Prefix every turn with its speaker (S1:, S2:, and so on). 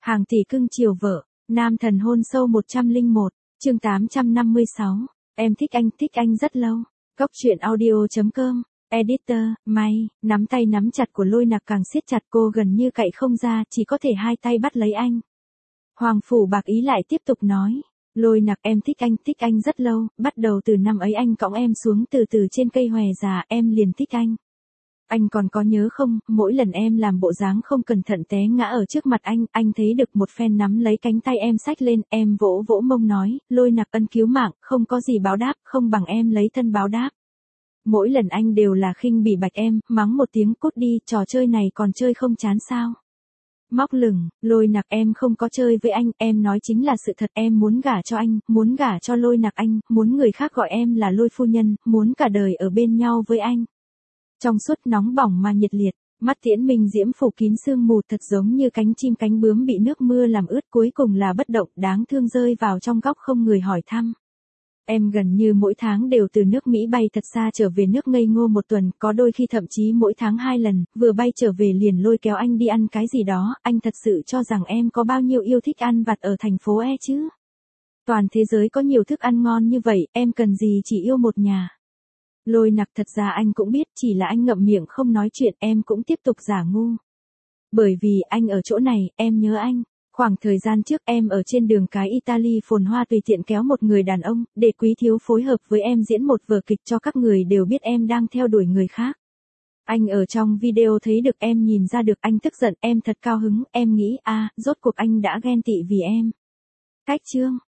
S1: Hàng tỷ cưng chiều vợ, nam thần hôn sâu 101, chương 856. Em thích anh rất lâu. Góc truyện audio.com, editor, May, nắm tay nắm chặt của Lôi Nặc càng siết chặt, cô gần như cậy không ra, chỉ có thể hai tay bắt lấy anh. Hoàng Phủ Bạc Ý lại tiếp tục nói. Lôi Nặc, em thích anh rất lâu, bắt đầu từ năm ấy anh cõng em xuống từ trên cây hòe già, em liền thích anh. Anh còn có nhớ không, mỗi lần em làm bộ dáng không cẩn thận té ngã ở trước mặt anh thấy được một phen nắm lấy cánh tay em xách lên, em vỗ vỗ mông nói, Lôi Nặc ân cứu mạng, không có gì báo đáp, không bằng em lấy thân báo đáp. Mỗi lần anh đều là khinh bỉ bạch em, mắng một tiếng cút đi, trò chơi này còn chơi không chán sao? Móc lửng, Lôi Nặc em không có chơi với anh, em nói chính là sự thật, em muốn gả cho anh, muốn gả cho Lôi Nặc anh, muốn người khác gọi em là Lôi phu nhân, muốn cả đời ở bên nhau với anh. Trong suốt nóng bỏng mà nhiệt liệt, mắt Tiễn Minh Diễm phủ kín sương mù thật giống như cánh chim cánh bướm bị nước mưa làm ướt, cuối cùng là bất động đáng thương rơi vào trong góc không người hỏi thăm. Em gần như mỗi tháng đều từ nước Mỹ bay thật xa trở về nước ngây ngô một tuần, có đôi khi thậm chí mỗi tháng 2 lần, vừa bay trở về liền lôi kéo anh đi ăn cái gì đó, anh thật sự cho rằng em có bao nhiêu yêu thích ăn vặt ở thành phố E chứ? Toàn thế giới có nhiều thức ăn ngon như vậy, em cần gì chỉ yêu một nhà. Lôi Nặc thật ra anh cũng biết, chỉ là anh ngậm miệng không nói chuyện, em cũng tiếp tục giả ngu. Bởi vì anh ở chỗ này, em nhớ anh. Khoảng thời gian trước em ở trên đường cái Italy phồn hoa tùy tiện kéo một người đàn ông, để Quý thiếu phối hợp với em diễn một vở kịch cho các người đều biết em đang theo đuổi người khác. Anh ở trong video thấy được em, nhìn ra được anh tức giận, em thật cao hứng, em nghĩ rốt cuộc anh đã ghen tị vì em. Cách chương.